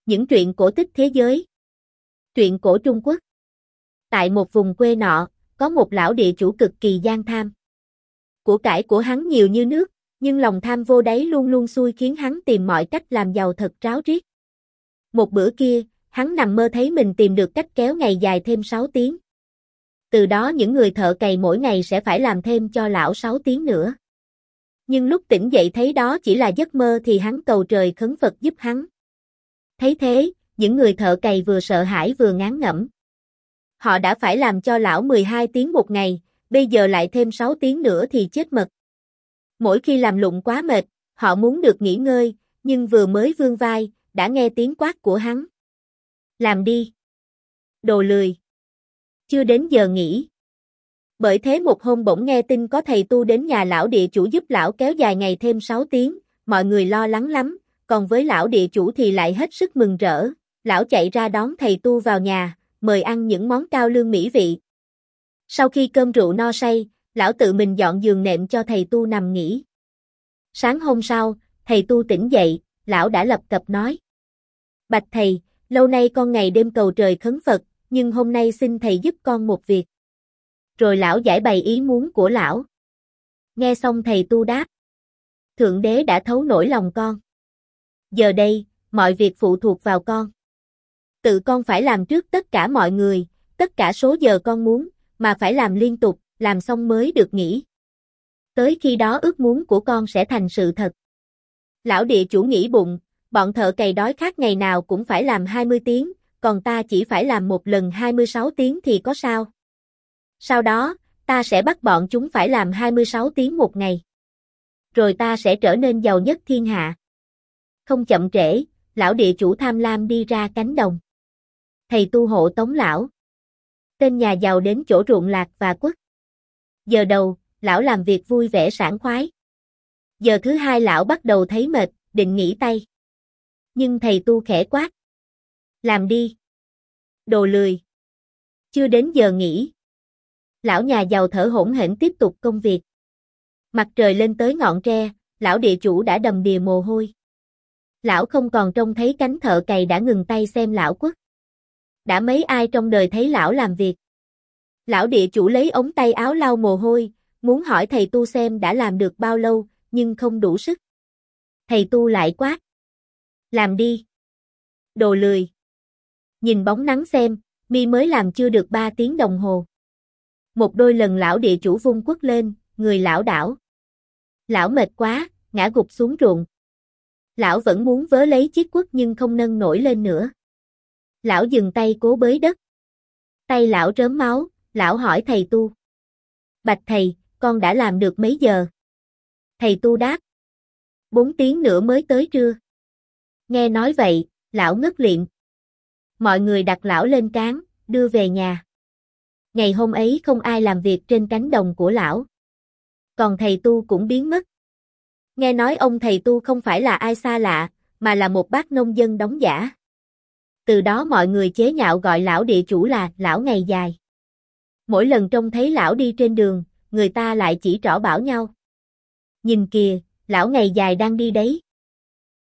Những truyện cổ tích thế giới. Truyện cổ Trung Quốc. Tại một vùng quê nọ, có một lão địa chủ cực kỳ gian tham. Của cải của hắn nhiều như nước, nhưng lòng tham vô đáy luôn luôn xui khiến hắn tìm mọi cách làm giàu thật ráo riết. Một bữa kia, hắn nằm mơ thấy mình tìm được cách kéo ngày dài thêm 6 tiếng. Từ đó những người thợ cày mỗi ngày sẽ phải làm thêm cho lão 6 tiếng nữa. Nhưng lúc tỉnh dậy thấy đó chỉ là giấc mơ thì hắn cầu trời khấn Phật giúp hắn. Thấy thế, những người thợ cày vừa sợ hãi vừa ngán ngẩm. Họ đã phải làm cho lão 12 tiếng một ngày, bây giờ lại thêm 6 tiếng nữa thì chết mật. Mỗi khi làm lụng quá mệt, họ muốn được nghỉ ngơi, nhưng vừa mới vươn vai, đã nghe tiếng quát của hắn. Làm đi! Đồ lười! Chưa đến giờ nghỉ. Bởi thế một hôm bỗng nghe tin có thầy tu đến nhà lão địa chủ giúp lão kéo dài ngày thêm 6 tiếng, mọi người lo lắng lắm, còn với lão địa chủ thì lại hết sức mừng rỡ. Lão chạy ra đón thầy tu vào nhà, mời ăn những món cao lương mỹ vị. Sau khi cơm rượu no say, lão tự mình dọn giường nệm cho thầy tu nằm nghỉ. Sáng hôm sau, thầy tu tỉnh dậy, lão đã lập cập nói. Bạch thầy, lâu nay con ngày đêm cầu trời khấn Phật, nhưng hôm nay xin thầy giúp con một việc. Rồi lão giải bày ý muốn của lão. Nghe xong thầy tu đáp. Thượng đế đã thấu nỗi lòng con. Giờ đây, mọi việc phụ thuộc vào con. Tự con phải làm trước tất cả mọi người, tất cả số giờ con muốn, mà phải làm liên tục, làm xong mới được nghỉ. Tới khi đó ước muốn của con sẽ thành sự thật. Lão địa chủ nghĩ bụng, bọn thợ cày đói khát ngày nào cũng phải làm 20 tiếng, còn ta chỉ phải làm một lần 26 tiếng thì có sao? Sau đó, ta sẽ bắt bọn chúng phải làm 26 tiếng một ngày. Rồi ta sẽ trở nên giàu nhất thiên hạ. Không chậm trễ, lão địa chủ tham lam đi ra cánh đồng. Thầy tu hộ tống lão. Tên nhà giàu đến chỗ ruộng lạc và quất. Giờ đầu, lão làm việc vui vẻ sảng khoái. Giờ thứ hai lão bắt đầu thấy mệt, định nghỉ tay. Nhưng thầy tu khẽ quát. Làm đi. Đồ lười. Chưa đến giờ nghỉ. Lão nhà giàu thở hổn hển tiếp tục công việc. Mặt trời lên tới ngọn tre, lão địa chủ đã đầm đìa mồ hôi. Lão không còn trông thấy cánh thợ cày đã ngừng tay xem lão quất. Đã mấy ai trong đời thấy lão làm việc. Lão địa chủ lấy ống tay áo lau mồ hôi, muốn hỏi thầy tu xem đã làm được bao lâu, nhưng không đủ sức. Thầy tu lại quát. Làm đi. Đồ lười. Nhìn bóng nắng xem, mi mới làm chưa được 3 tiếng đồng hồ. Một đôi lần lão địa chủ vung quất lên, người lão đảo. Lão mệt quá, ngã gục xuống ruộng. Lão vẫn muốn vớ lấy chiếc quất nhưng không nâng nổi lên nữa. Lão dừng tay cố bới đất. Tay lão rớm máu, lão hỏi thầy tu. Bạch thầy, con đã làm được mấy giờ? Thầy tu đáp. 4 tiếng nữa mới tới trưa. Nghe nói vậy, lão ngất liệm. Mọi người đặt lão lên cáng, đưa về nhà. Ngày hôm ấy không ai làm việc trên cánh đồng của lão. Còn thầy tu cũng biến mất. Nghe nói ông thầy tu không phải là ai xa lạ, mà là một bác nông dân đóng giả. Từ đó mọi người chế nhạo gọi lão địa chủ là lão ngày dài. Mỗi lần trông thấy lão đi trên đường, người ta lại chỉ trỏ bảo nhau. Nhìn kìa, lão ngày dài đang đi đấy.